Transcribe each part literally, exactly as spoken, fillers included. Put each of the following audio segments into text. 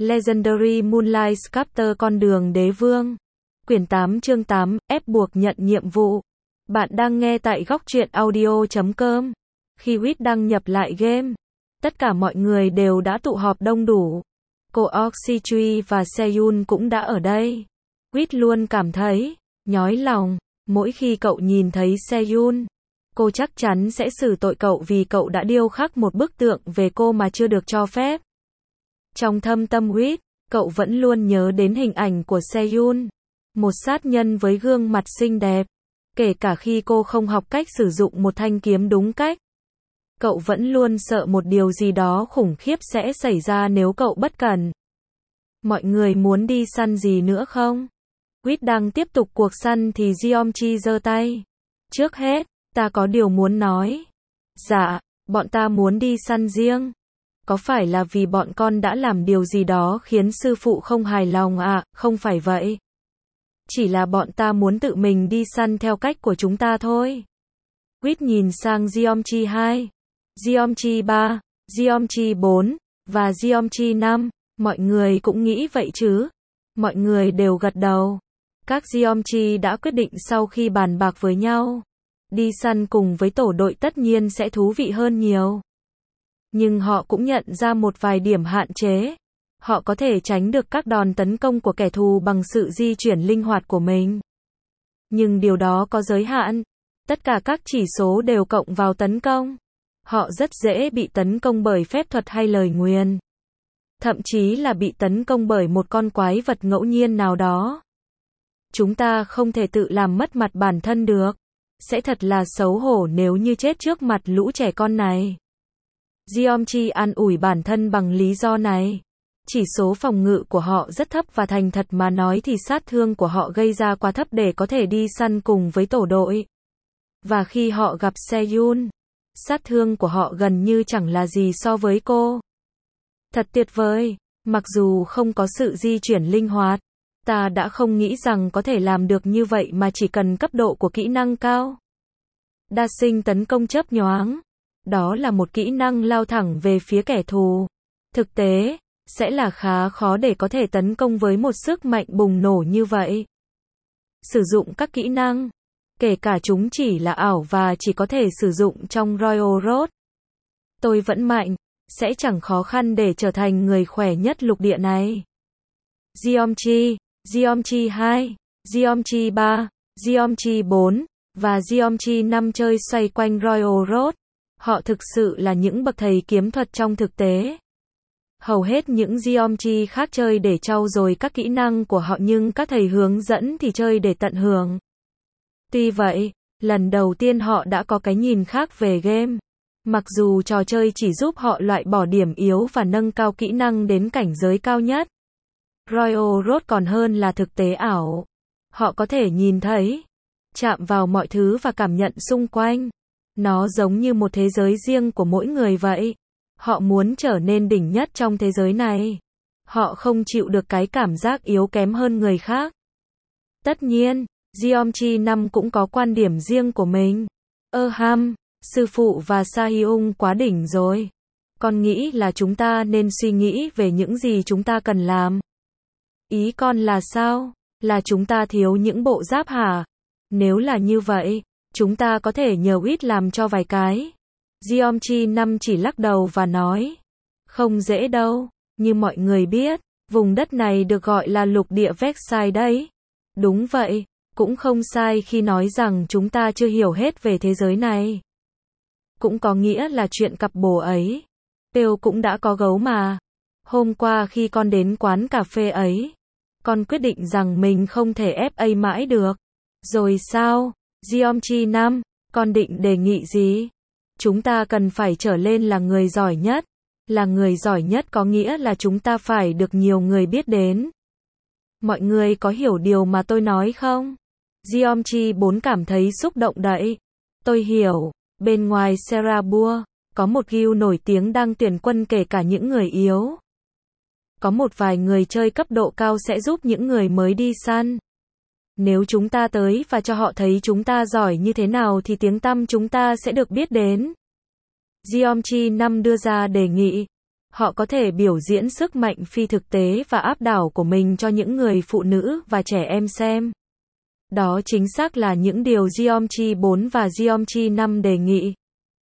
Legendary Moonlight Sculptor con đường đế vương. Quyển tám chương tám, ép buộc nhận nhiệm vụ. Bạn đang nghe tại góc truyện audio chấm com. Khi Wit đăng nhập lại game, tất cả mọi người đều đã tụ họp đông đủ. Cô Oxychui và Seyun cũng đã ở đây. Wit luôn cảm thấy nhói lòng mỗi khi cậu nhìn thấy Seyun. Cô chắc chắn sẽ xử tội cậu vì cậu đã điêu khắc một bức tượng về cô mà chưa được cho phép. Trong thâm tâm Wit, cậu vẫn luôn nhớ đến hình ảnh của Seyun, một sát nhân với gương mặt xinh đẹp. Kể cả khi cô không học cách sử dụng một thanh kiếm đúng cách, cậu vẫn luôn sợ một điều gì đó khủng khiếp sẽ xảy ra nếu cậu bất cẩn. Mọi người muốn đi săn gì nữa không? Wit đang tiếp tục cuộc săn thì Jeongchi giơ tay. Trước hết, ta có điều muốn nói. Dạ, bọn ta muốn đi săn riêng. Có phải là vì bọn con đã làm điều gì đó khiến sư phụ không hài lòng à? Không phải vậy. Chỉ là bọn ta muốn tự mình đi săn theo cách của chúng ta thôi. Wit nhìn sang Jeongchi hai, Jeongchi ba, Jeongchi bốn, và Jeongchi năm. Mọi người cũng nghĩ vậy chứ? Mọi người đều gật đầu. Các Jeongchi đã quyết định sau khi bàn bạc với nhau. Đi săn cùng với tổ đội tất nhiên sẽ thú vị hơn nhiều. Nhưng họ cũng nhận ra một vài điểm hạn chế. Họ có thể tránh được các đòn tấn công của kẻ thù bằng sự di chuyển linh hoạt của mình. Nhưng điều đó có giới hạn. Tất cả các chỉ số đều cộng vào tấn công. Họ rất dễ bị tấn công bởi phép thuật hay lời nguyền. Thậm chí là bị tấn công bởi một con quái vật ngẫu nhiên nào đó. Chúng ta không thể tự làm mất mặt bản thân được. Sẽ thật là xấu hổ nếu như chết trước mặt lũ trẻ con này. Jeongchi an ủi bản thân bằng lý do này. Chỉ số phòng ngự của họ rất thấp và thành thật mà nói thì sát thương của họ gây ra quá thấp để có thể đi săn cùng với tổ đội. Và khi họ gặp Seyun, sát thương của họ gần như chẳng là gì so với cô. Thật tuyệt vời, mặc dù không có sự di chuyển linh hoạt, ta đã không nghĩ rằng có thể làm được như vậy mà chỉ cần cấp độ của kỹ năng cao. Đa sinh tấn công chớp nhoáng. Đó là một kỹ năng lao thẳng về phía kẻ thù. Thực tế, sẽ là khá khó để có thể tấn công với một sức mạnh bùng nổ như vậy. Sử dụng các kỹ năng, kể cả chúng chỉ là ảo và chỉ có thể sử dụng trong Royal Road. Tôi vẫn mạnh, sẽ chẳng khó khăn để trở thành người khỏe nhất lục địa này. Jeongchi, Jeongchi hai, Jeongchi ba, Jeongchi bốn, và Jeongchi năm chơi xoay quanh Royal Road. Họ thực sự là những bậc thầy kiếm thuật trong thực tế. Hầu hết những Jeongchi khác chơi để trau dồi các kỹ năng của họ nhưng các thầy hướng dẫn thì chơi để tận hưởng. Tuy vậy, lần đầu tiên họ đã có cái nhìn khác về game. Mặc dù trò chơi chỉ giúp họ loại bỏ điểm yếu và nâng cao kỹ năng đến cảnh giới cao nhất. Royal Road còn hơn là thực tế ảo. Họ có thể nhìn thấy, chạm vào mọi thứ và cảm nhận xung quanh. Nó giống như một thế giới riêng của mỗi người vậy. Họ muốn trở nên đỉnh nhất trong thế giới này. Họ không chịu được cái cảm giác yếu kém hơn người khác. Tất nhiên, Jeongchi năm cũng có quan điểm riêng của mình. Ơ ham, sư phụ và Sahyung quá đỉnh rồi. Con nghĩ là chúng ta nên suy nghĩ về những gì chúng ta cần làm. Ý con là sao? Là chúng ta thiếu những bộ giáp hả? Nếu là như vậy, chúng ta có thể nhờ Wit làm cho vài cái. Jeongchi năm chỉ lắc đầu và nói. Không dễ đâu, như mọi người biết, vùng đất này được gọi là lục địa Vexai đấy. Đúng vậy, cũng không sai khi nói rằng chúng ta chưa hiểu hết về thế giới này. Cũng có nghĩa là chuyện cặp bồ ấy. Têu cũng đã có gấu mà. Hôm qua khi con đến quán cà phê ấy, con quyết định rằng mình không thể ép A mãi được. Rồi sao? Jeongchi năm, con định đề nghị gì? Chúng ta cần phải trở lên là người giỏi nhất. Là người giỏi nhất có nghĩa là chúng ta phải được nhiều người biết đến. Mọi người có hiểu điều mà tôi nói không? Jeongchi bốn cảm thấy xúc động đậy. Tôi hiểu, bên ngoài Serabua, có một guild nổi tiếng đang tuyển quân kể cả những người yếu. Có một vài người chơi cấp độ cao sẽ giúp những người mới đi săn. Nếu chúng ta tới và cho họ thấy chúng ta giỏi như thế nào thì tiếng tăm chúng ta sẽ được biết đến. Jeongchi năm đưa ra đề nghị. Họ có thể biểu diễn sức mạnh phi thực tế và áp đảo của mình cho những người phụ nữ và trẻ em xem. Đó chính xác là những điều Geometry bốn và Geometry năm đề nghị.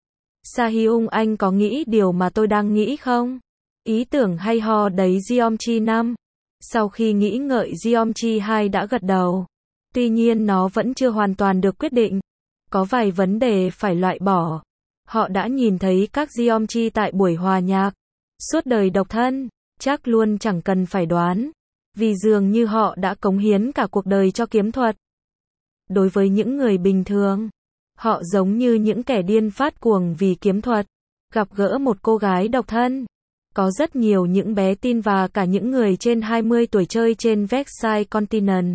Sahyung, anh có nghĩ điều mà tôi đang nghĩ không? Ý tưởng hay ho đấy Geometry năm. Sau khi nghĩ ngợi Geometry hai đã gật đầu. Tuy nhiên nó vẫn chưa hoàn toàn được quyết định. Có vài vấn đề phải loại bỏ. Họ đã nhìn thấy các Geometry tại buổi hòa nhạc. Suốt đời độc thân, chắc luôn chẳng cần phải đoán. Vì dường như họ đã cống hiến cả cuộc đời cho kiếm thuật. Đối với những người bình thường, họ giống như những kẻ điên phát cuồng vì kiếm thuật. Gặp gỡ một cô gái độc thân. Có rất nhiều những bé tin và cả những người trên hai mươi tuổi chơi trên Versailles Continent.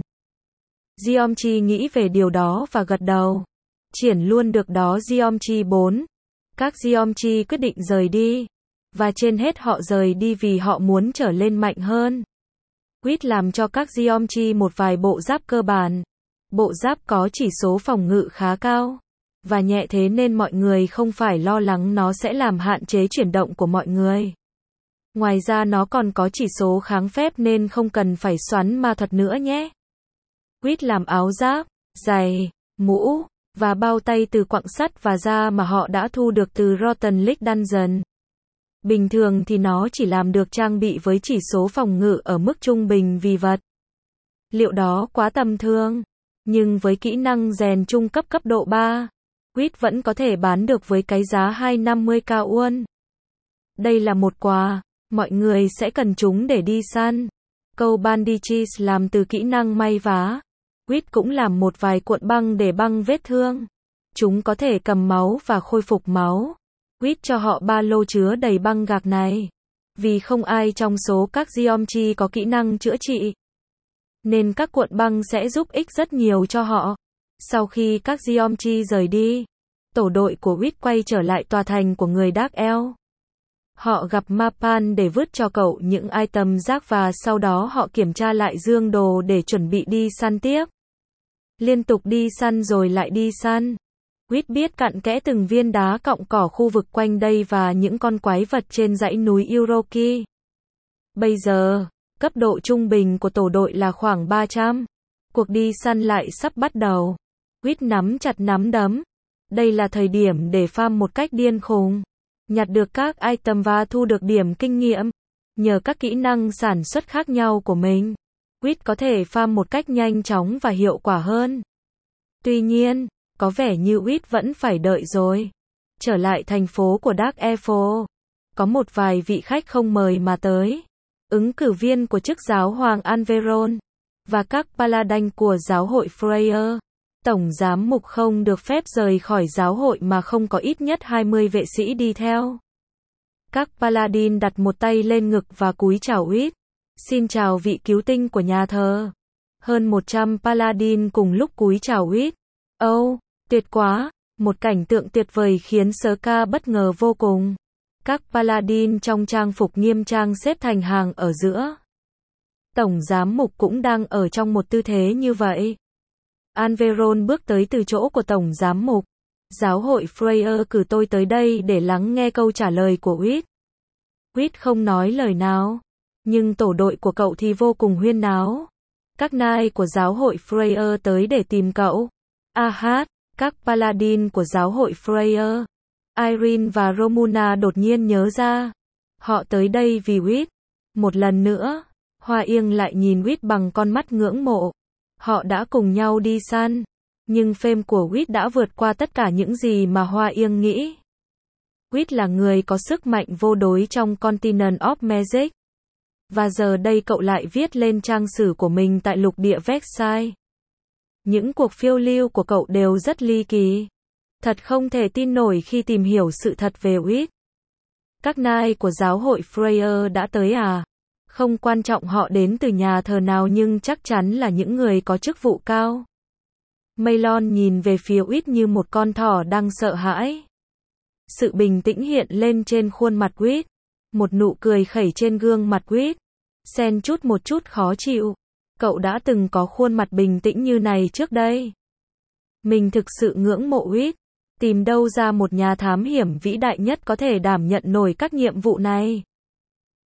Geometry nghĩ về điều đó và gật đầu. Triển luôn được đó Geometry bốn. Các Geometry quyết định rời đi. Và trên hết họ rời đi vì họ muốn trở lên mạnh hơn. Quýt làm cho các Geometry một vài bộ giáp cơ bản. Bộ giáp có chỉ số phòng ngự khá cao. Và nhẹ thế nên mọi người không phải lo lắng nó sẽ làm hạn chế chuyển động của mọi người. Ngoài ra nó còn có chỉ số kháng phép nên không cần phải xoắn ma thuật nữa nhé. Quýt làm áo giáp, giày, mũ, và bao tay từ quặng sắt và da mà họ đã thu được từ Rotten Lake Dungeon. Bình thường thì nó chỉ làm được trang bị với chỉ số phòng ngự ở mức trung bình vì vật liệu đó quá tầm thường. Nhưng với kỹ năng rèn trung cấp cấp độ ba, Quýt vẫn có thể bán được với cái giá hai trăm năm mươi k won. Đây là một quà, mọi người sẽ cần chúng để đi săn. Câu bandages làm từ kỹ năng may vá. Quýt cũng làm một vài cuộn băng để băng vết thương. Chúng có thể cầm máu và khôi phục máu. Quýt cho họ ba lô chứa đầy băng gạc này. Vì không ai trong số các Geometry có kỹ năng chữa trị. Nên các cuộn băng sẽ giúp ích rất nhiều cho họ. Sau khi các Geometry rời đi, tổ đội của Quýt quay trở lại tòa thành của người Dark Elf. Họ gặp Mapan để vứt cho cậu những item rác và sau đó họ kiểm tra lại dương đồ để chuẩn bị đi săn tiếp. Liên tục đi săn rồi lại đi săn. Quýt biết cặn kẽ từng viên đá cọng cỏ khu vực quanh đây và những con quái vật trên dãy núi Uroki. Bây giờ, cấp độ trung bình của tổ đội là khoảng ba trăm. Cuộc đi săn lại sắp bắt đầu. Quýt nắm chặt nắm đấm. Đây là thời điểm để farm một cách điên khùng. Nhặt được các item và thu được điểm kinh nghiệm. Nhờ các kỹ năng sản xuất khác nhau của mình, Quýt có thể farm một cách nhanh chóng và hiệu quả hơn. Tuy nhiên, có vẻ như Quýt vẫn phải đợi rồi. Trở lại thành phố của Dark Elf, có một vài vị khách không mời mà tới. Ứng cử viên của chức giáo hoàng Anveron và các paladin của giáo hội Freya. Tổng giám mục không được phép rời khỏi giáo hội mà không có ít nhất hai mươi vệ sĩ đi theo. Các paladin đặt một tay lên ngực và cúi chào Quýt. Xin chào vị cứu tinh của nhà thờ. Hơn một trăm paladin cùng lúc cúi chào Quýt. Oh, tuyệt quá, một cảnh tượng tuyệt vời khiến Ska bất ngờ vô cùng. Các paladin trong trang phục nghiêm trang xếp thành hàng ở giữa. Tổng giám mục cũng đang ở trong một tư thế như vậy. Anveron bước tới từ chỗ của tổng giám mục. Giáo hội Freya cử tôi tới đây để lắng nghe câu trả lời của Quýt. Quýt không nói lời nào, nhưng tổ đội của cậu thì vô cùng huyên náo. Các nai của giáo hội Freya tới để tìm cậu. Ahad, các paladin của giáo hội Freya, Irene và Romuna đột nhiên nhớ ra. Họ tới đây vì Quýt. Một lần nữa, Hoa Yên lại nhìn Quýt bằng con mắt ngưỡng mộ. Họ đã cùng nhau đi săn, nhưng fame của Quýt đã vượt qua tất cả những gì mà Hoa Yên nghĩ. Quýt là người có sức mạnh vô đối trong Continent of Magic. Và giờ đây cậu lại viết lên trang sử của mình tại lục địa Versailles. Những cuộc phiêu lưu của cậu đều rất ly kỳ. Thật không thể tin nổi khi tìm hiểu sự thật về Quýt. Các nai của giáo hội Freya đã tới à? Không quan trọng họ đến từ nhà thờ nào nhưng chắc chắn là những người có chức vụ cao. Maylon nhìn về phía Quýt như một con thỏ đang sợ hãi. Sự bình tĩnh hiện lên trên khuôn mặt Quýt. Một nụ cười khẩy trên gương mặt Quýt. Xen chút một chút khó chịu. Cậu đã từng có khuôn mặt bình tĩnh như này trước đây. Mình thực sự ngưỡng mộ Quýt. Tìm đâu ra một nhà thám hiểm vĩ đại nhất có thể đảm nhận nổi các nhiệm vụ này.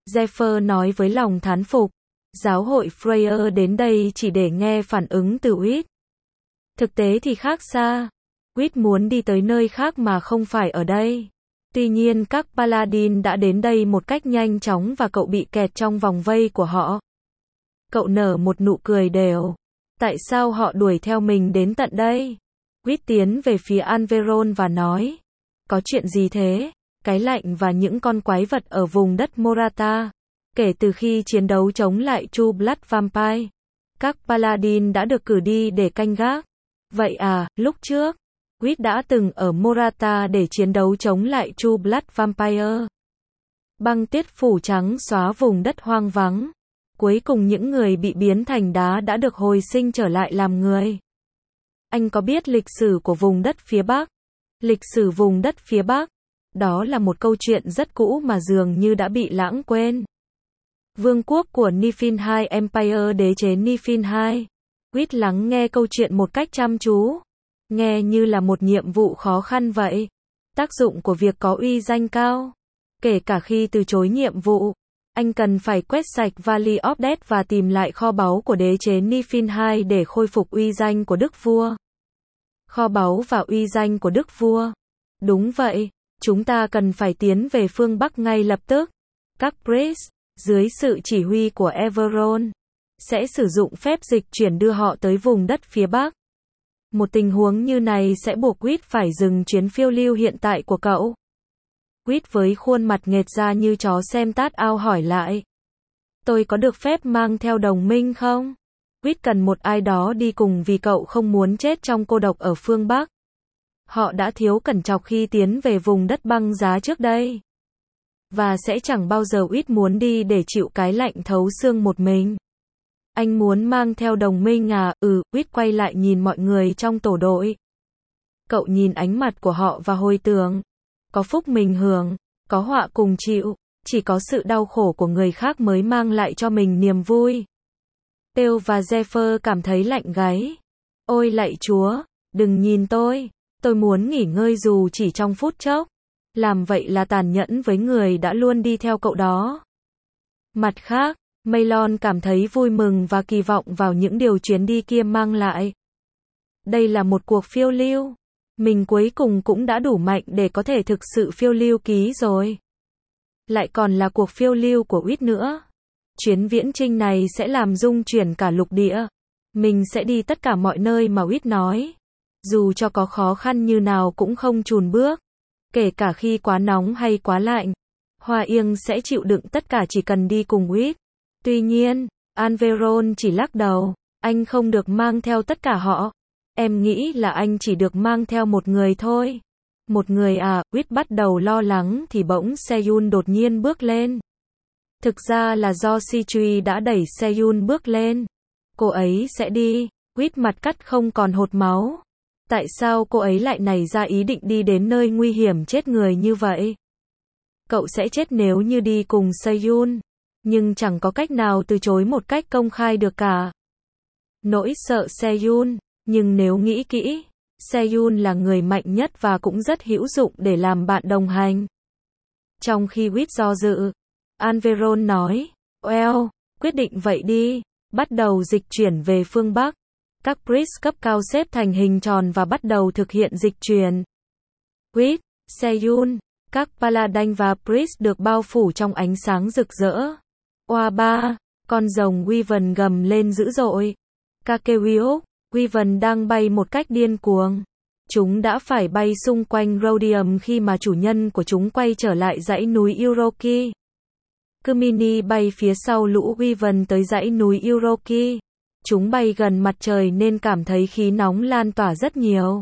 Zephyr nói với lòng thán phục. Giáo hội Freya đến đây chỉ để nghe phản ứng từ Whit. Thực tế thì khác xa. Whit muốn đi tới nơi khác mà không phải ở đây. Tuy nhiên các Paladin đã đến đây một cách nhanh chóng và cậu bị kẹt trong vòng vây của họ. Cậu nở một nụ cười đều. Tại sao họ đuổi theo mình đến tận đây? Whit tiến về phía Anveron và nói. Có chuyện gì thế? Cái lạnh và những con quái vật ở vùng đất Morata. Kể từ khi chiến đấu chống lại True Blood Vampire, các Paladin đã được cử đi để canh gác. Vậy à, lúc trước, Whit đã từng ở Morata để chiến đấu chống lại True Blood Vampire. Băng tuyết phủ trắng xóa vùng đất hoang vắng. Cuối cùng những người bị biến thành đá đã được hồi sinh trở lại làm người. Anh có biết lịch sử của vùng đất phía Bắc? Lịch sử vùng đất phía Bắc? Đó là một câu chuyện rất cũ mà dường như đã bị lãng quên. Vương quốc của Niflheim Empire, đế chế Niflheim. Whit lắng nghe câu chuyện một cách chăm chú. Nghe như là một nhiệm vụ khó khăn vậy. Tác dụng của việc có uy danh cao. Kể cả khi từ chối nhiệm vụ, anh cần phải quét sạch Valley of Death và tìm lại kho báu của đế chế Niflheim để khôi phục uy danh của đức vua. Kho báu và uy danh của đức vua. Đúng vậy, chúng ta cần phải tiến về phương Bắc ngay lập tức. Các priest, dưới sự chỉ huy của Everon, sẽ sử dụng phép dịch chuyển đưa họ tới vùng đất phía Bắc. Một tình huống như này sẽ buộc Whit phải dừng chuyến phiêu lưu hiện tại của cậu. Whit với khuôn mặt nghệt ra như chó xem tát ao hỏi lại. Tôi có được phép mang theo đồng minh không? Whit cần một ai đó đi cùng vì cậu không muốn chết trong cô độc ở phương Bắc. Họ đã thiếu cẩn trọng khi tiến về vùng đất băng giá trước đây. Và sẽ chẳng bao giờ Whit muốn đi để chịu cái lạnh thấu xương một mình. Anh muốn mang theo đồng minh à? Ừ, Whit quay lại nhìn mọi người trong tổ đội. Cậu nhìn ánh mặt của họ và hồi tưởng. Có phúc mình hưởng, có họa cùng chịu, chỉ có sự đau khổ của người khác mới mang lại cho mình niềm vui. Têu và Zephyr cảm thấy lạnh gáy. Ôi lạy Chúa, đừng nhìn tôi, tôi muốn nghỉ ngơi dù chỉ trong phút chốc. Làm vậy là tàn nhẫn với người đã luôn đi theo cậu đó. Mặt khác, Maelon cảm thấy vui mừng và kỳ vọng vào những điều chuyến đi kia mang lại. Đây là một cuộc phiêu lưu. Mình cuối cùng cũng đã đủ mạnh để có thể thực sự phiêu lưu ký rồi. Lại còn là cuộc phiêu lưu của Whit nữa. Chuyến viễn chinh này sẽ làm rung chuyển cả lục địa. Mình sẽ đi tất cả mọi nơi mà Whit nói. Dù cho có khó khăn như nào cũng không chùn bước. Kể cả khi quá nóng hay quá lạnh. Hoa Yên sẽ chịu đựng tất cả chỉ cần đi cùng Whit. Tuy nhiên, Anveron chỉ lắc đầu. Anh không được mang theo tất cả họ. Em nghĩ là anh chỉ được mang theo một người thôi. Một người à? Whit bắt đầu lo lắng thì bỗng Seyun đột nhiên bước lên. Thực ra là do Sichui đã đẩy Seyun bước lên. Cô ấy sẽ đi. Whit mặt cắt không còn hột máu. Tại sao cô ấy lại nảy ra ý định đi đến nơi nguy hiểm chết người như vậy? Cậu sẽ chết nếu như đi cùng Seyun. Nhưng chẳng có cách nào từ chối một cách công khai được cả. Nỗi sợ Seyun. Nhưng nếu nghĩ kỹ, Seyun là người mạnh nhất và cũng rất hữu dụng để làm bạn đồng hành. Trong khi Whit do dự, Anveron nói, well, quyết định vậy đi, bắt đầu dịch chuyển về phương Bắc. Các priest cấp cao xếp thành hình tròn và bắt đầu thực hiện dịch chuyển. Whit, Seyun, các paladin và priest được bao phủ trong ánh sáng rực rỡ. Oa ba, con rồng Wyvern gầm lên dữ dội. Kakewiok, Wyvern đang bay một cách điên cuồng. Chúng đã phải bay xung quanh Rhodium khi mà chủ nhân của chúng quay trở lại dãy núi Uroki. Kumini bay phía sau lũ Wyvern tới dãy núi Uroki. Chúng bay gần mặt trời nên cảm thấy khí nóng lan tỏa rất nhiều.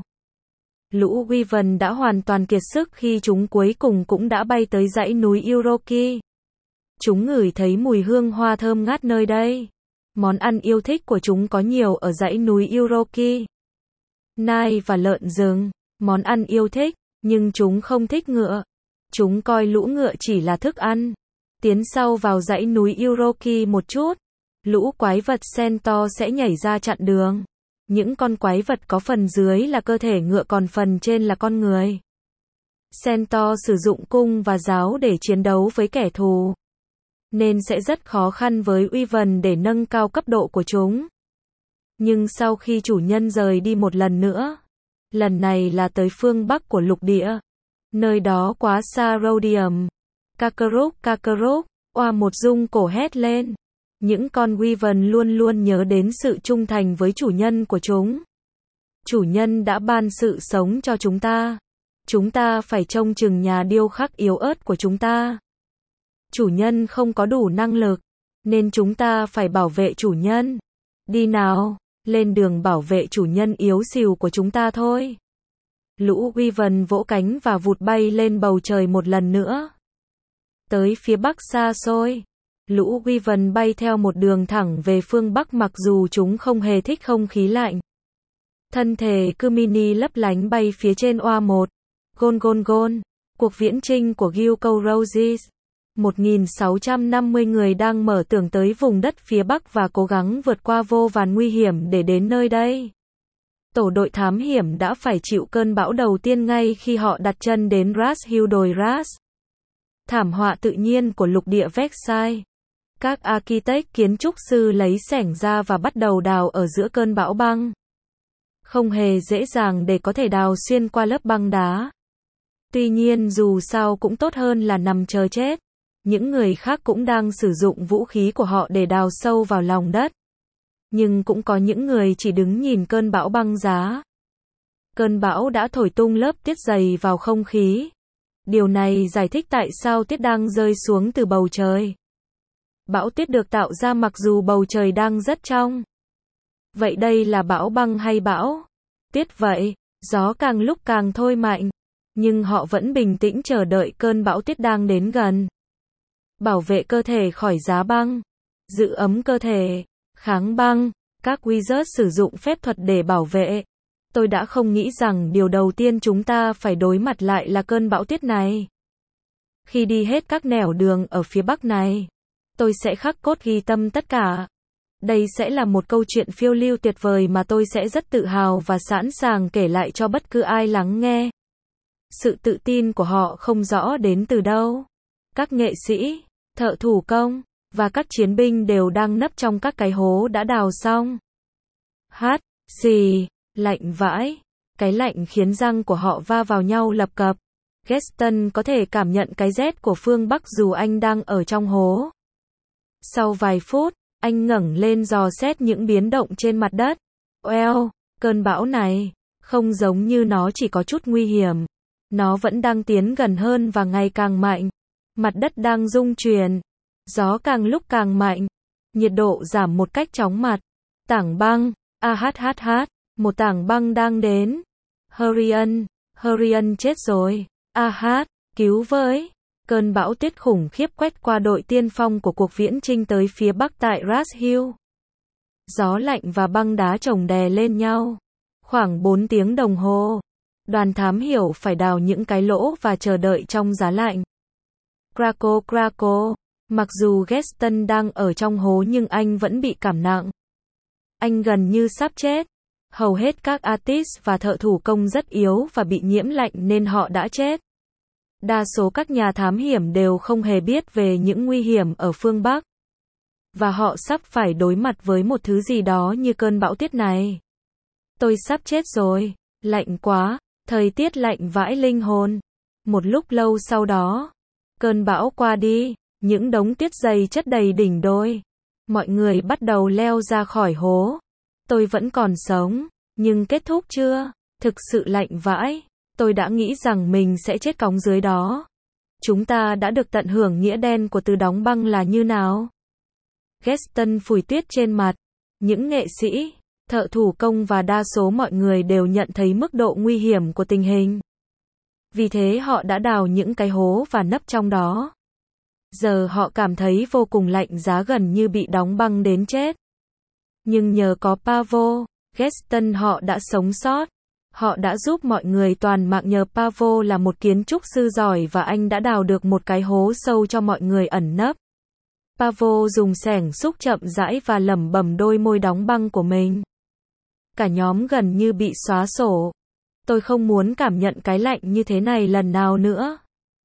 Lũ Wyvern đã hoàn toàn kiệt sức khi chúng cuối cùng cũng đã bay tới dãy núi Uroki. Chúng ngửi thấy mùi hương hoa thơm ngát nơi đây. Món ăn yêu thích của chúng có nhiều ở dãy núi Uroki. Nai và lợn rừng, món ăn yêu thích, nhưng chúng không thích ngựa. Chúng coi lũ ngựa chỉ là thức ăn. Tiến sâu vào dãy núi Uroki một chút, lũ quái vật Centaur sẽ nhảy ra chặn đường. Những con quái vật có phần dưới là cơ thể ngựa còn phần trên là con người. Centaur sử dụng cung và giáo để chiến đấu với kẻ thù. nên sẽ rất khó khăn với Wyvern để nâng cao cấp độ của chúng. Nhưng sau khi chủ nhân rời đi một lần nữa, lần này là tới phương Bắc của lục địa, nơi đó quá xa Rhodium. Kakarot, Kakarot, oa một rung cổ hét lên. Những con Wyvern luôn luôn nhớ đến sự trung thành với chủ nhân của chúng. Chủ nhân đã ban sự sống cho chúng ta. Chúng ta phải trông chừng nhà điêu khắc yếu ớt của chúng ta. Chủ nhân không có đủ năng lực, nên chúng ta phải bảo vệ chủ nhân. Đi nào, lên đường bảo vệ chủ nhân yếu xìu của chúng ta thôi. Lũ Wyvern vỗ cánh và vụt bay lên bầu trời một lần nữa. Tới phía bắc xa xôi, lũ Wyvern bay theo một đường thẳng về phương bắc mặc dù chúng không hề thích không khí lạnh. Thân thể cứ mini lấp lánh bay phía trên oa một. Gôn gôn gôn, cuộc viễn chinh của Gilco Roses. một nghìn sáu trăm năm mươi người đang mở tưởng tới vùng đất phía bắc và cố gắng vượt qua vô vàn nguy hiểm để đến nơi đây. Tổ đội thám hiểm đã phải chịu cơn bão đầu tiên ngay khi họ đặt chân đến Ras Hill đồi Ras. Thảm họa tự nhiên của lục địa Vexai. Các architect kiến trúc sư lấy xẻng ra và bắt đầu đào ở giữa cơn bão băng. Không hề dễ dàng để có thể đào xuyên qua lớp băng đá. Tuy nhiên dù sao cũng tốt hơn là nằm chờ chết. Những người khác cũng đang sử dụng vũ khí của họ để đào sâu vào lòng đất. Nhưng cũng có những người chỉ đứng nhìn cơn bão băng giá. Cơn bão đã thổi tung lớp tuyết dày vào không khí. Điều này giải thích tại sao tuyết đang rơi xuống từ bầu trời. Bão tuyết được tạo ra mặc dù bầu trời đang rất trong. Vậy đây là bão băng hay bão tuyết vậy? Gió càng lúc càng thôi mạnh. Nhưng họ vẫn bình tĩnh chờ đợi cơn bão tuyết đang đến gần. Bảo vệ cơ thể khỏi giá băng. Giữ ấm cơ thể. Kháng băng. Các wizard sử dụng phép thuật để bảo vệ. Tôi đã không nghĩ rằng điều đầu tiên chúng ta phải đối mặt lại là cơn bão tuyết này. Khi đi hết các nẻo đường ở phía bắc này, tôi sẽ khắc cốt ghi tâm tất cả. Đây sẽ là một câu chuyện phiêu lưu tuyệt vời mà tôi sẽ rất tự hào và sẵn sàng kể lại cho bất cứ ai lắng nghe. Sự tự tin của họ không rõ đến từ đâu. Các nghệ sĩ, thợ thủ công, và các chiến binh đều đang nấp trong các cái hố đã đào xong. Hát, xì, lạnh vãi. Cái lạnh khiến răng của họ va vào nhau lập cập. Gaston có thể cảm nhận cái rét của phương Bắc dù anh đang ở trong hố. Sau vài phút, anh ngẩng lên dò xét những biến động trên mặt đất. Well, cơn bão này, không giống như nó chỉ có chút nguy hiểm. Nó vẫn đang tiến gần hơn và ngày càng mạnh. Mặt đất đang rung chuyển. Gió càng lúc càng mạnh. Nhiệt độ giảm một cách chóng mặt. Tảng băng, a hát hát hát, một tảng băng đang đến. Hurrian, Hurrian chết rồi. A hát, cứu với. Cơn bão tuyết khủng khiếp quét qua đội tiên phong của cuộc viễn chinh tới phía bắc tại Ras Hill. Gió lạnh và băng đá chồng đè lên nhau. Khoảng bốn tiếng đồng hồ. Đoàn thám hiểu phải đào những cái lỗ và chờ đợi trong giá lạnh. Craco craco. Mặc dù Gaston đang ở trong hố nhưng anh vẫn bị cảm nặng. Anh gần như sắp chết. Hầu hết các artist và thợ thủ công rất yếu và bị nhiễm lạnh nên họ đã chết. Đa số các nhà thám hiểm đều không hề biết về những nguy hiểm ở phương Bắc. Và họ sắp phải đối mặt với một thứ gì đó như cơn bão tuyết này. Tôi sắp chết rồi. Lạnh quá. Thời tiết lạnh vãi linh hồn. Một lúc lâu sau đó, cơn bão qua đi. Những đống tuyết dày chất đầy đỉnh đồi. Mọi người bắt đầu leo ra khỏi hố. Tôi vẫn còn sống. Nhưng kết thúc chưa? Thực sự lạnh vãi. Tôi đã nghĩ rằng mình sẽ chết cóng dưới đó. Chúng ta đã được tận hưởng nghĩa đen của từ đóng băng là như nào? Gaston phủi tuyết trên mặt. Những nghệ sĩ, thợ thủ công và đa số mọi người đều nhận thấy mức độ nguy hiểm của tình hình. Vì thế họ đã đào những cái hố và nấp trong đó. Giờ họ cảm thấy vô cùng lạnh giá gần như bị đóng băng đến chết. Nhưng nhờ có Pavo, Gaston họ đã sống sót. Họ đã giúp mọi người toàn mạng nhờ Pavo là một kiến trúc sư giỏi và anh đã đào được một cái hố sâu cho mọi người ẩn nấp. Pavo dùng xẻng xúc chậm rãi và lẩm bẩm đôi môi đóng băng của mình. Cả nhóm gần như bị xóa sổ. Tôi không muốn cảm nhận cái lạnh như thế này lần nào nữa.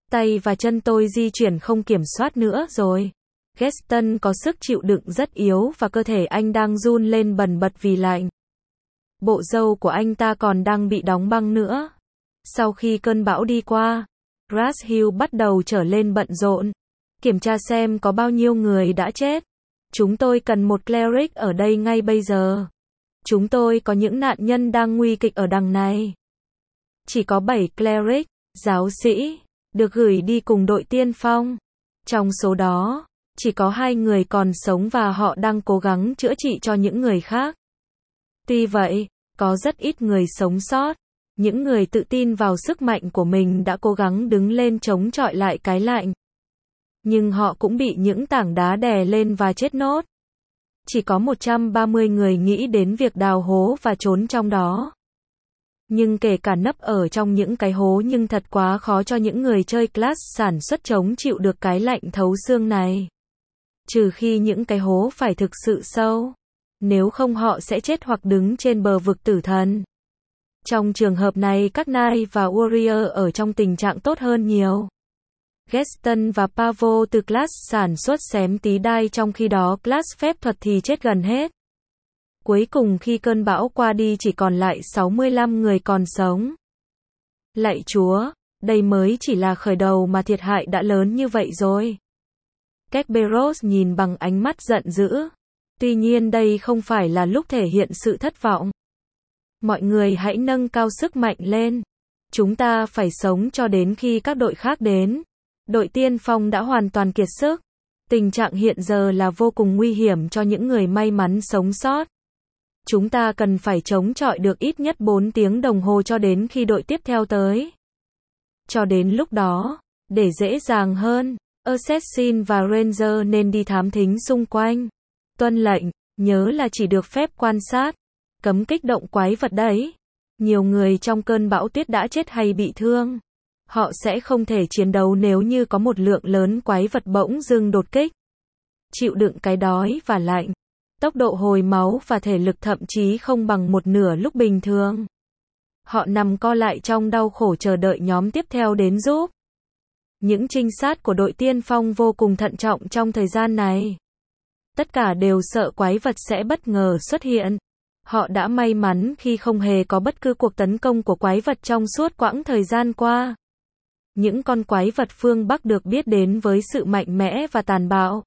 Tay và chân tôi di chuyển không kiểm soát nữa rồi. Gaston có sức chịu đựng rất yếu và cơ thể anh đang run lên bần bật vì lạnh. Bộ râu của anh ta còn đang bị đóng băng nữa. Sau khi cơn bão đi qua, Grass Hill bắt đầu trở lên bận rộn. Kiểm tra xem có bao nhiêu người đã chết. Chúng tôi cần một cleric ở đây ngay bây giờ. Chúng tôi có những nạn nhân đang nguy kịch ở đằng này. Chỉ có bảy cleric, giáo sĩ, được gửi đi cùng đội tiên phong. Trong số đó, chỉ có hai người còn sống và họ đang cố gắng chữa trị cho những người khác. Tuy vậy, có rất ít người sống sót. Những người tự tin vào sức mạnh của mình đã cố gắng đứng lên chống chọi lại cái lạnh. Nhưng họ cũng bị những tảng đá đè lên và chết nốt. Chỉ có một trăm ba mươi người nghĩ đến việc đào hố và trốn trong đó. Nhưng kể cả nấp ở trong những cái hố nhưng thật quá khó cho những người chơi class sản xuất chống chịu được cái lạnh thấu xương này. Trừ khi những cái hố phải thực sự sâu. Nếu không họ sẽ chết hoặc đứng trên bờ vực tử thần. Trong trường hợp này các Knight và Warrior ở trong tình trạng tốt hơn nhiều. Gaston và Pavo từ class sản xuất xém tí đai trong khi đó class phép thuật thì chết gần hết. Cuối cùng khi cơn bão qua đi chỉ còn lại sáu mươi lăm người còn sống. Lạy Chúa, đây mới chỉ là khởi đầu mà thiệt hại đã lớn như vậy rồi. Kerberos nhìn bằng ánh mắt giận dữ. Tuy nhiên đây không phải là lúc thể hiện sự thất vọng. Mọi người hãy nâng cao sức mạnh lên. Chúng ta phải sống cho đến khi các đội khác đến. Đội tiên phong đã hoàn toàn kiệt sức. Tình trạng hiện giờ là vô cùng nguy hiểm cho những người may mắn sống sót. Chúng ta cần phải chống chọi được ít nhất bốn tiếng đồng hồ cho đến khi đội tiếp theo tới. Cho đến lúc đó, để dễ dàng hơn, Assassin và Ranger nên đi thám thính xung quanh. Tuân lệnh, nhớ là chỉ được phép quan sát. Cấm kích động quái vật đấy. Nhiều người trong cơn bão tuyết đã chết hay bị thương. Họ sẽ không thể chiến đấu nếu như có một lượng lớn quái vật bỗng dưng đột kích. Chịu đựng cái đói và lạnh. Tốc độ hồi máu và thể lực thậm chí không bằng một nửa lúc bình thường. Họ nằm co lại trong đau khổ chờ đợi nhóm tiếp theo đến giúp. Những trinh sát của đội tiên phong vô cùng thận trọng trong thời gian này. Tất cả đều sợ quái vật sẽ bất ngờ xuất hiện. Họ đã may mắn khi không hề có bất cứ cuộc tấn công của quái vật trong suốt quãng thời gian qua. Những con quái vật phương Bắc được biết đến với sự mạnh mẽ và tàn bạo.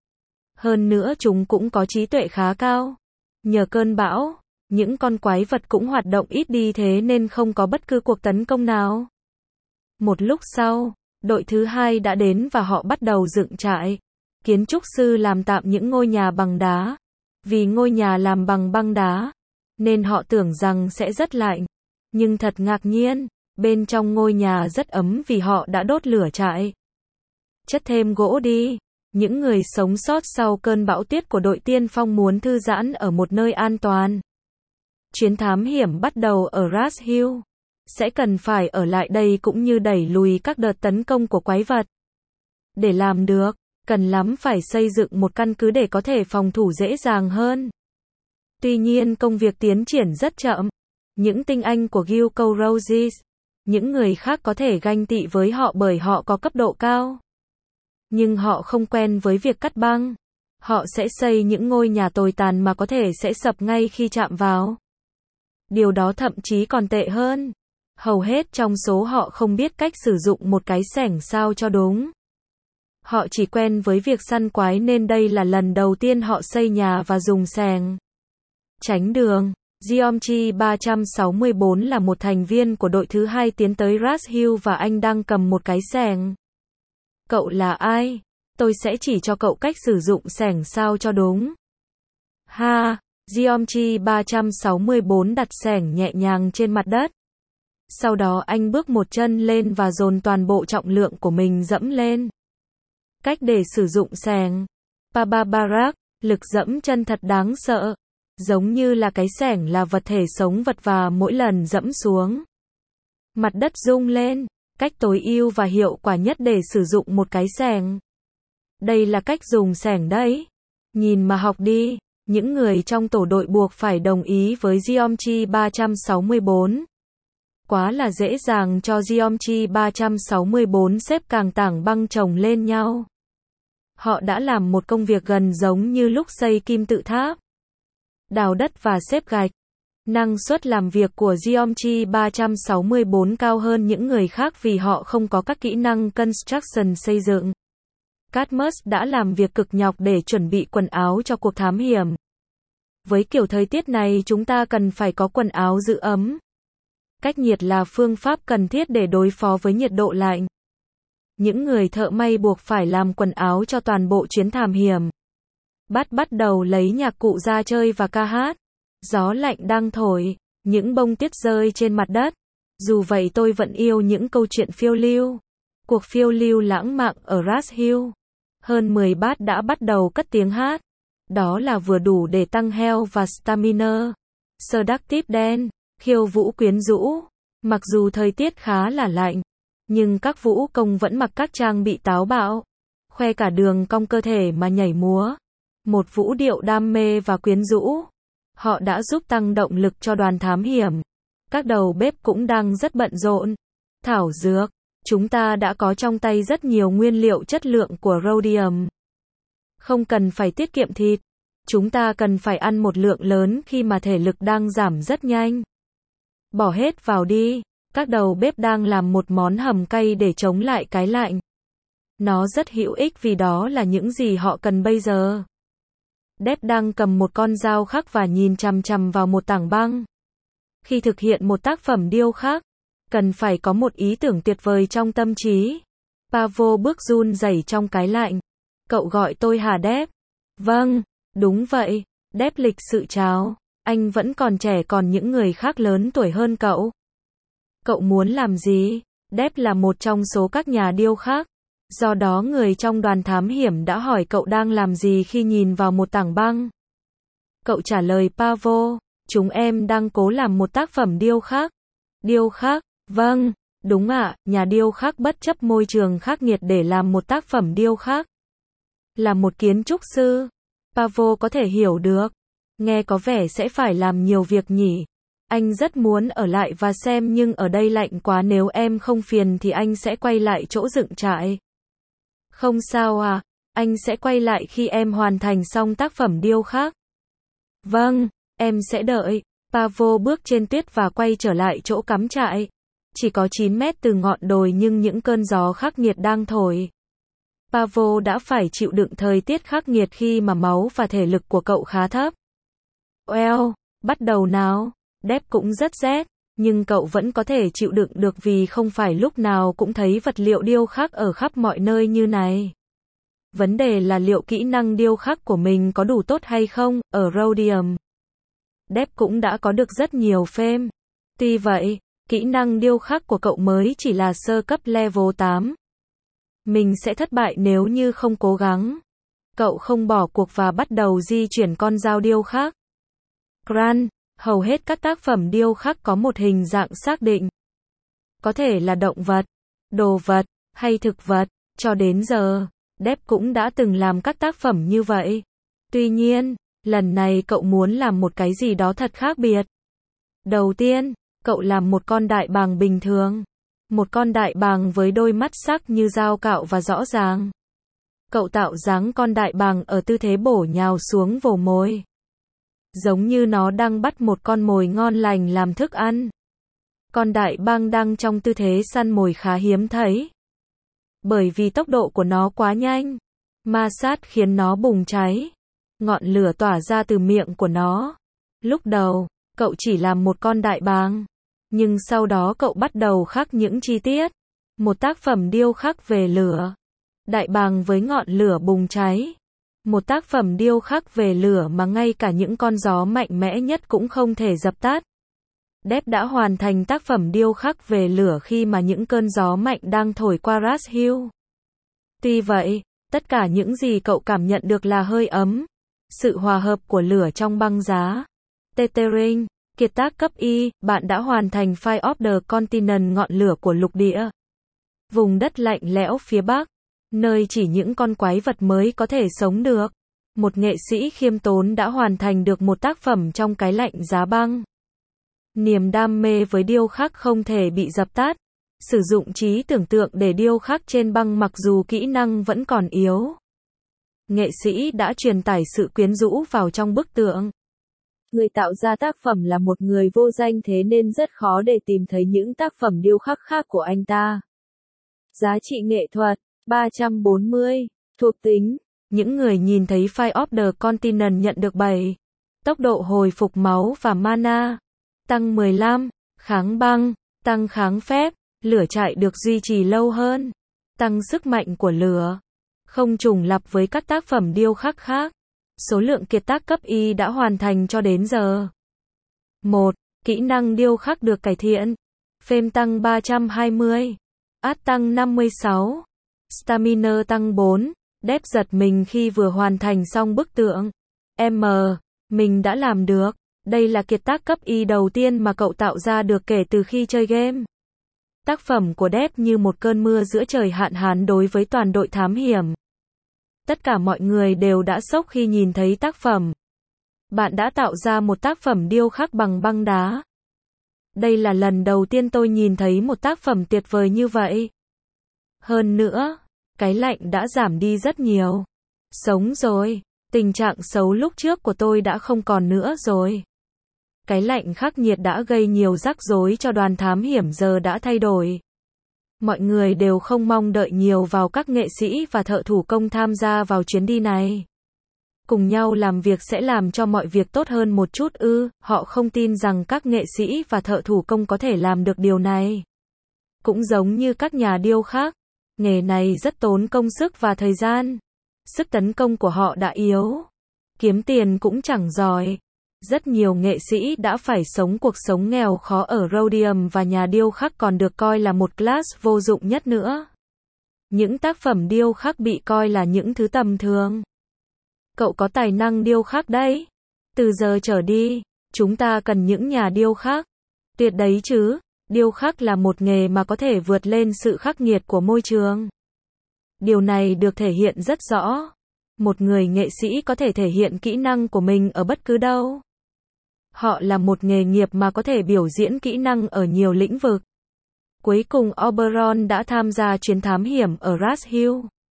Hơn nữa chúng cũng có trí tuệ khá cao. Nhờ cơn bão, những con quái vật cũng hoạt động ít đi thế nên không có bất cứ cuộc tấn công nào. Một lúc sau, đội thứ hai đã đến và họ bắt đầu dựng trại. Kiến trúc sư làm tạm những ngôi nhà bằng đá. Vì ngôi nhà làm bằng băng đá, nên họ tưởng rằng sẽ rất lạnh. Nhưng thật ngạc nhiên, bên trong ngôi nhà rất ấm vì họ đã đốt lửa trại. Chất thêm gỗ đi. Những người sống sót sau cơn bão tuyết của đội tiên phong muốn thư giãn ở một nơi an toàn. Chuyến thám hiểm bắt đầu ở Grass Hill. Sẽ cần phải ở lại đây cũng như đẩy lùi các đợt tấn công của quái vật. Để làm được, cần lắm phải xây dựng một căn cứ để có thể phòng thủ dễ dàng hơn. Tuy nhiên công việc tiến triển rất chậm. Những tinh anh của Guild Roses, những người khác có thể ganh tị với họ bởi họ có cấp độ cao. Nhưng họ không quen với việc cắt băng. Họ sẽ xây những ngôi nhà tồi tàn mà có thể sẽ sập ngay khi chạm vào. Điều đó thậm chí còn tệ hơn. Hầu hết trong số họ không biết cách sử dụng một cái xẻng sao cho đúng. Họ chỉ quen với việc săn quái nên đây là lần đầu tiên họ xây nhà và dùng xẻng. Tránh đường. Geomchi ba trăm sáu mươi bốn là một thành viên của đội thứ hai tiến tới Grass Hill và anh đang cầm một cái xẻng. Cậu là ai? Tôi sẽ chỉ cho cậu cách sử dụng xẻng sao cho đúng. Ha! Geomchi ba trăm sáu mươi bốn đặt xẻng nhẹ nhàng trên mặt đất. Sau đó anh bước một chân lên và dồn toàn bộ trọng lượng của mình dẫm lên. Cách để sử dụng xẻng. Pababarak, lực dẫm chân thật đáng sợ. Giống như là cái xẻng là vật thể sống vật và mỗi lần dẫm xuống, mặt đất rung lên. Cách tối ưu và hiệu quả nhất để sử dụng một cái xẻng. Đây là cách dùng xẻng đấy. Nhìn mà học đi. Những người trong tổ đội buộc phải đồng ý với Geomchi ba trăm sáu mươi bốn. Quá là dễ dàng cho Geometry ba sáu bốn xếp càng tảng băng chồng lên nhau. Họ đã làm một công việc gần giống như lúc xây kim tự tháp. Đào đất và xếp gạch. Năng suất làm việc của Geometry ba sáu bốn cao hơn những người khác vì họ không có các kỹ năng construction xây dựng. Cadmus đã làm việc cực nhọc để chuẩn bị quần áo cho cuộc thám hiểm. Với kiểu thời tiết này chúng ta cần phải có quần áo giữ ấm. Cách nhiệt là phương pháp cần thiết để đối phó với nhiệt độ lạnh. Những người thợ may buộc phải làm quần áo cho toàn bộ chuyến thám hiểm. Bắt bắt đầu lấy nhạc cụ ra chơi và ca hát. Gió lạnh đang thổi, những bông tuyết rơi trên mặt đất. Dù vậy tôi vẫn yêu những câu chuyện phiêu lưu. Cuộc phiêu lưu lãng mạn ở Ras Hill. Hơn mười bát đã bắt đầu cất tiếng hát. Đó là vừa đủ để tăng health và stamina. Seductive Dance, khiêu vũ quyến rũ. Mặc dù thời tiết khá là lạnh, nhưng các vũ công vẫn mặc các trang bị táo bạo. Khoe cả đường cong cơ thể mà nhảy múa. Một vũ điệu đam mê và quyến rũ. Họ đã giúp tăng động lực cho đoàn thám hiểm. Các đầu bếp cũng đang rất bận rộn. Thảo dược. Chúng ta đã có trong tay rất nhiều nguyên liệu chất lượng của rhodium. Không cần phải tiết kiệm thịt. Chúng ta cần phải ăn một lượng lớn khi mà thể lực đang giảm rất nhanh. Bỏ hết vào đi. Các đầu bếp đang làm một món hầm cay để chống lại cái lạnh. Nó rất hữu ích vì đó là những gì họ cần bây giờ. Deb đang cầm một con dao khắc và nhìn chằm chằm vào một tảng băng. Khi thực hiện một tác phẩm điêu khắc, cần phải có một ý tưởng tuyệt vời trong tâm trí. Pavo bước run rẩy trong cái lạnh. Cậu gọi tôi hả Deb? Vâng, đúng vậy. Deb lịch sự chào. Anh vẫn còn trẻ còn những người khác lớn tuổi hơn cậu. Cậu muốn làm gì? Deb là một trong số các nhà điêu khắc. Do đó người trong đoàn thám hiểm đã hỏi cậu đang làm gì khi nhìn vào một tảng băng. Cậu trả lời Pavo, chúng em đang cố làm một tác phẩm điêu khắc. Điêu khắc? Vâng, đúng ạ, nhà điêu khắc bất chấp môi trường khắc nghiệt để làm một tác phẩm điêu khắc. Là một kiến trúc sư, Pavo có thể hiểu được. Nghe có vẻ sẽ phải làm nhiều việc nhỉ. Anh rất muốn ở lại và xem nhưng ở đây lạnh quá, nếu em không phiền thì anh sẽ quay lại chỗ dựng trại. Không sao à, anh sẽ quay lại khi em hoàn thành xong tác phẩm điêu khắc. Vâng, em sẽ đợi. Pavo bước trên tuyết và quay trở lại chỗ cắm trại. Chỉ có chín mét từ ngọn đồi nhưng những cơn gió khắc nghiệt đang thổi. Pavo đã phải chịu đựng thời tiết khắc nghiệt khi mà máu và thể lực của cậu khá thấp. Well, bắt đầu nào. Deb cũng rất rét, nhưng cậu vẫn có thể chịu đựng được vì không phải lúc nào cũng thấy vật liệu điêu khắc ở khắp mọi nơi như này. Vấn đề là liệu kỹ năng điêu khắc của mình có đủ tốt hay không, ở rhodium. Deb cũng đã có được rất nhiều fame. Tuy vậy, kỹ năng điêu khắc của cậu mới chỉ là sơ cấp level tám. Mình sẽ thất bại nếu như không cố gắng. Cậu không bỏ cuộc và bắt đầu di chuyển con dao điêu khắc. Grant, hầu hết các tác phẩm điêu khắc có một hình dạng xác định. Có thể là động vật, đồ vật, hay thực vật. Cho đến giờ, Deb cũng đã từng làm các tác phẩm như vậy. Tuy nhiên, lần này cậu muốn làm một cái gì đó thật khác biệt. Đầu tiên, cậu làm một con đại bàng bình thường. Một con đại bàng với đôi mắt sắc như dao cạo và rõ ràng. Cậu tạo dáng con đại bàng ở tư thế bổ nhào xuống vồ mồi. Giống như nó đang bắt một con mồi ngon lành làm thức ăn. Con đại bàng đang trong tư thế săn mồi khá hiếm thấy. Bởi vì tốc độ của nó quá nhanh, ma sát khiến nó bùng cháy. Ngọn lửa tỏa ra từ miệng của nó. Lúc đầu, cậu chỉ làm một con đại bàng. Nhưng sau đó cậu bắt đầu khắc những chi tiết. Một tác phẩm điêu khắc về lửa. Đại bàng với ngọn lửa bùng cháy. Một tác phẩm điêu khắc về lửa mà ngay cả những con gió mạnh mẽ nhất cũng không thể dập tắt. Deb đã hoàn thành tác phẩm điêu khắc về lửa khi mà những cơn gió mạnh đang thổi qua Ras Hill. Tuy vậy, tất cả những gì cậu cảm nhận được là hơi ấm. Sự hòa hợp của lửa trong băng giá. Tethering, kiệt tác cấp Y, bạn đã hoàn thành Fire of the Continent, ngọn lửa của lục địa. Vùng đất lạnh lẽo phía Bắc, nơi chỉ những con quái vật mới có thể sống được. Một nghệ sĩ khiêm tốn đã hoàn thành được một tác phẩm trong cái lạnh giá băng. Niềm đam mê với điêu khắc không thể bị dập tắt. Sử dụng trí tưởng tượng để điêu khắc trên băng mặc dù kỹ năng vẫn còn yếu. Nghệ sĩ đã truyền tải sự quyến rũ vào trong bức tượng. Người tạo ra tác phẩm là một người vô danh thế nên rất khó để tìm thấy những tác phẩm điêu khắc khác của anh ta. Giá trị nghệ thuật, ba trăm bốn mươi. Thuộc tính, những người nhìn thấy Fire of the Continent nhận được bảy. Tốc độ hồi phục máu và mana. Tăng mười lăm. Kháng băng, tăng kháng phép, lửa chạy được duy trì lâu hơn. Tăng sức mạnh của lửa. Không trùng lặp với các tác phẩm điêu khắc khác. Số lượng kiệt tác cấp Y đã hoàn thành cho đến giờ. một. Kỹ năng điêu khắc được cải thiện. Fame tăng ba trăm hai mươi. Art tăng năm mươi sáu. Stamina tăng bốn. Depth giật mình khi vừa hoàn thành xong bức tượng. M. Mình đã làm được. Đây là kiệt tác cấp Y đầu tiên mà cậu tạo ra được kể từ khi chơi game. Tác phẩm của Depth như một cơn mưa giữa trời hạn hán đối với toàn đội thám hiểm. Tất cả mọi người đều đã sốc khi nhìn thấy tác phẩm. Bạn đã tạo ra một tác phẩm điêu khắc bằng băng đá. Đây là lần đầu tiên tôi nhìn thấy một tác phẩm tuyệt vời như vậy. Hơn nữa, cái lạnh đã giảm đi rất nhiều. Sống rồi, tình trạng xấu lúc trước của tôi đã không còn nữa rồi. Cái lạnh khắc nghiệt đã gây nhiều rắc rối cho đoàn thám hiểm giờ đã thay đổi. Mọi người đều không mong đợi nhiều vào các nghệ sĩ và thợ thủ công tham gia vào chuyến đi này. Cùng nhau làm việc sẽ làm cho mọi việc tốt hơn một chút ư, họ không tin rằng các nghệ sĩ và thợ thủ công có thể làm được điều này. Cũng giống như các nhà điêu khắc, nghề này rất tốn công sức và thời gian. Sức tấn công của họ đã yếu. Kiếm tiền cũng chẳng giỏi. Rất nhiều nghệ sĩ đã phải sống cuộc sống nghèo khó ở Rhodium và nhà điêu khắc còn được coi là một class vô dụng nhất nữa. Những tác phẩm điêu khắc bị coi là những thứ tầm thường. Cậu có tài năng điêu khắc đấy. Từ giờ trở đi, chúng ta cần những nhà điêu khắc. Tuyệt đấy chứ, điêu khắc là một nghề mà có thể vượt lên sự khắc nghiệt của môi trường. Điều này được thể hiện rất rõ. Một người nghệ sĩ có thể thể hiện kỹ năng của mình ở bất cứ đâu. Họ là một nghề nghiệp mà có thể biểu diễn kỹ năng ở nhiều lĩnh vực. Cuối cùng Oberon đã tham gia chuyến thám hiểm ở Ras Hill.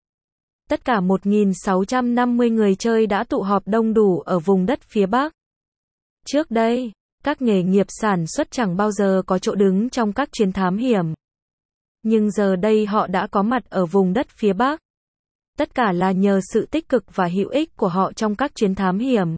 Tất cả một nghìn sáu trăm năm mươi người chơi đã tụ họp đông đủ ở vùng đất phía Bắc. Trước đây, các nghề nghiệp sản xuất chẳng bao giờ có chỗ đứng trong các chuyến thám hiểm. Nhưng giờ đây họ đã có mặt ở vùng đất phía Bắc. Tất cả là nhờ sự tích cực và hữu ích của họ trong các chuyến thám hiểm.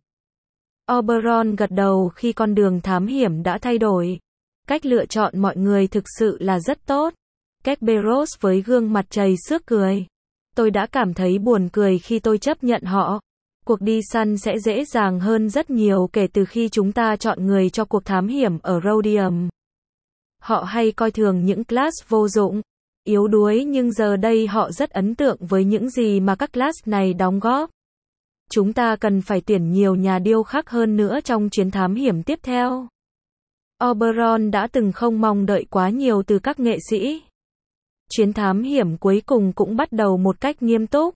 Oberon gật đầu khi con đường thám hiểm đã thay đổi. Cách lựa chọn mọi người thực sự là rất tốt. Kerberos với gương mặt trầy xước cười. Tôi đã cảm thấy buồn cười khi tôi chấp nhận họ. Cuộc đi săn sẽ dễ dàng hơn rất nhiều kể từ khi chúng ta chọn người cho cuộc thám hiểm ở Rhodium. Họ hay coi thường những class vô dụng, yếu đuối nhưng giờ đây họ rất ấn tượng với những gì mà các class này đóng góp. Chúng ta cần phải tuyển nhiều nhà điêu khắc hơn nữa trong chuyến thám hiểm tiếp theo. Oberon đã từng không mong đợi quá nhiều từ các nghệ sĩ. Chuyến thám hiểm cuối cùng cũng bắt đầu một cách nghiêm túc.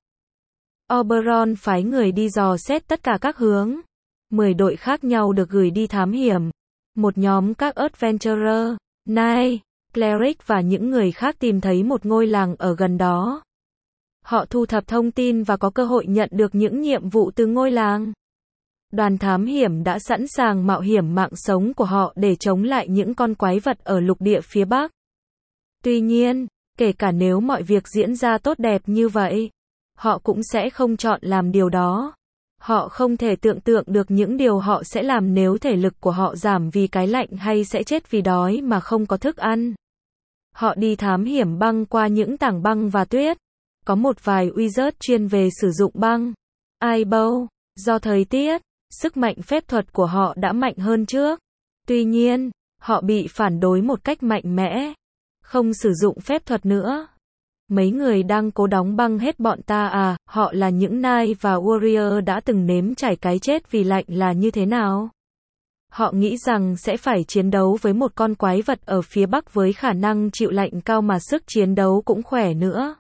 Oberon phái người đi dò xét tất cả các hướng. mười đội khác nhau được gửi đi thám hiểm. Một nhóm các adventurer, knight, cleric và những người khác tìm thấy một ngôi làng ở gần đó. Họ thu thập thông tin và có cơ hội nhận được những nhiệm vụ từ ngôi làng. Đoàn thám hiểm đã sẵn sàng mạo hiểm mạng sống của họ để chống lại những con quái vật ở lục địa phía Bắc. Tuy nhiên, kể cả nếu mọi việc diễn ra tốt đẹp như vậy, họ cũng sẽ không chọn làm điều đó. Họ không thể tưởng tượng được những điều họ sẽ làm nếu thể lực của họ giảm vì cái lạnh hay sẽ chết vì đói mà không có thức ăn. Họ đi thám hiểm băng qua những tảng băng và tuyết. Có một vài wizard chuyên về sử dụng băng. Ibow, do thời tiết, sức mạnh phép thuật của họ đã mạnh hơn trước. Tuy nhiên, họ bị phản đối một cách mạnh mẽ. Không sử dụng phép thuật nữa. Mấy người đang cố đóng băng hết bọn ta à, họ là những knight và warrior đã từng nếm trải cái chết vì lạnh là như thế nào. Họ nghĩ rằng sẽ phải chiến đấu với một con quái vật ở phía Bắc với khả năng chịu lạnh cao mà sức chiến đấu cũng khỏe nữa.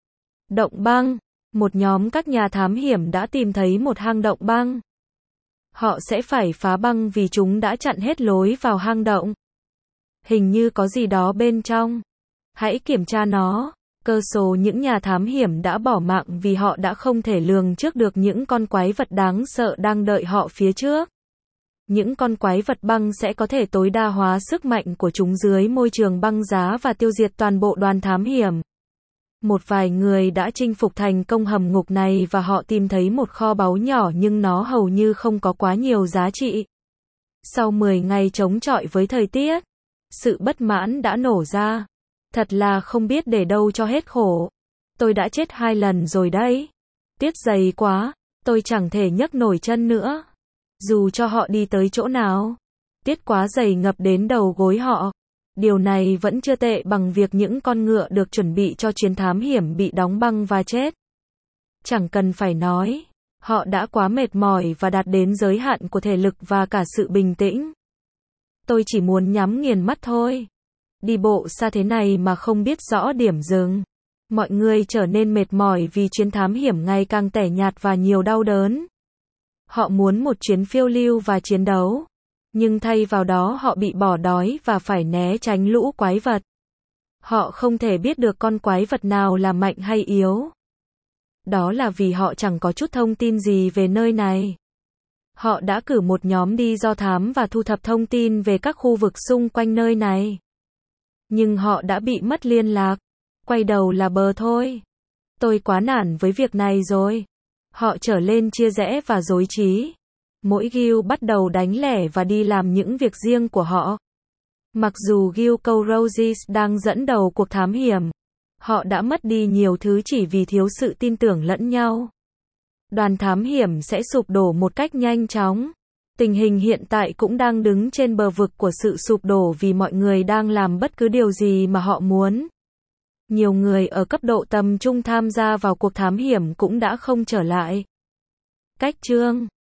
Động băng. Một nhóm các nhà thám hiểm đã tìm thấy một hang động băng. Họ sẽ phải phá băng vì chúng đã chặn hết lối vào hang động. Hình như có gì đó bên trong. Hãy kiểm tra nó. Cơ số những nhà thám hiểm đã bỏ mạng vì họ đã không thể lường trước được những con quái vật đáng sợ đang đợi họ phía trước. Những con quái vật băng sẽ có thể tối đa hóa sức mạnh của chúng dưới môi trường băng giá và tiêu diệt toàn bộ đoàn thám hiểm. Một vài người đã chinh phục thành công hầm ngục này và họ tìm thấy một kho báu nhỏ nhưng nó hầu như không có quá nhiều giá trị. Sau mười ngày chống chọi với thời tiết, sự bất mãn đã nổ ra. Thật là không biết để đâu cho hết khổ. Tôi đã chết hai lần rồi đấy. Tuyết dày quá, tôi chẳng thể nhấc nổi chân nữa. Dù cho họ đi tới chỗ nào, tuyết quá dày ngập đến đầu gối họ. Điều này vẫn chưa tệ bằng việc những con ngựa được chuẩn bị cho chuyến thám hiểm bị đóng băng và chết. Chẳng cần phải nói, họ đã quá mệt mỏi và đạt đến giới hạn của thể lực và cả sự bình tĩnh. Tôi chỉ muốn nhắm nghiền mắt thôi. Đi bộ xa thế này mà không biết rõ điểm dừng. Mọi người trở nên mệt mỏi vì chuyến thám hiểm ngày càng tẻ nhạt và nhiều đau đớn. Họ muốn một chuyến phiêu lưu và chiến đấu. Nhưng thay vào đó họ bị bỏ đói và phải né tránh lũ quái vật. Họ không thể biết được con quái vật nào là mạnh hay yếu. Đó là vì họ chẳng có chút thông tin gì về nơi này. Họ đã cử một nhóm đi do thám và thu thập thông tin về các khu vực xung quanh nơi này. Nhưng họ đã bị mất liên lạc. Quay đầu là bờ thôi. Tôi quá nản với việc này rồi. Họ trở lên chia rẽ và rối trí. Mỗi guild bắt đầu đánh lẻ và đi làm những việc riêng của họ. Mặc dù guild Corrosives đang dẫn đầu cuộc thám hiểm, họ đã mất đi nhiều thứ chỉ vì thiếu sự tin tưởng lẫn nhau. Đoàn thám hiểm sẽ sụp đổ một cách nhanh chóng. Tình hình hiện tại cũng đang đứng trên bờ vực của sự sụp đổ vì mọi người đang làm bất cứ điều gì mà họ muốn. Nhiều người ở cấp độ tầm trung tham gia vào cuộc thám hiểm cũng đã không trở lại. Cách chương